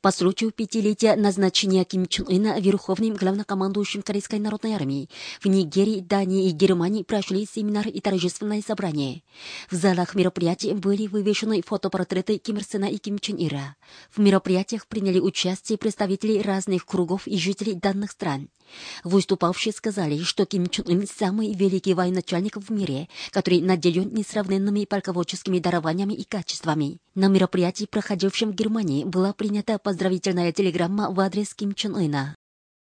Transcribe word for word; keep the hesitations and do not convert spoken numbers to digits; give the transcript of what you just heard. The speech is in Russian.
По случаю пятилетия назначения Ким Чен Ына верховным главнокомандующим Корейской народной армии в Нигерии, Дании и Германии прошли семинар и торжественное собрание. В залах мероприятий были вывешены фотопортреты Ким Ир Сена и Ким Чен Ира. В мероприятиях приняли участие представители разных кругов и жителей данных стран. Выступавшие сказали, что Ким Чен Ын самый великий военачальник в мире, который наделен несравненными полководческими дарованиями и качествами. На мероприятии, проходившем в Германии, была принята поздравительная телеграмма в адрес Ким Чен Ына.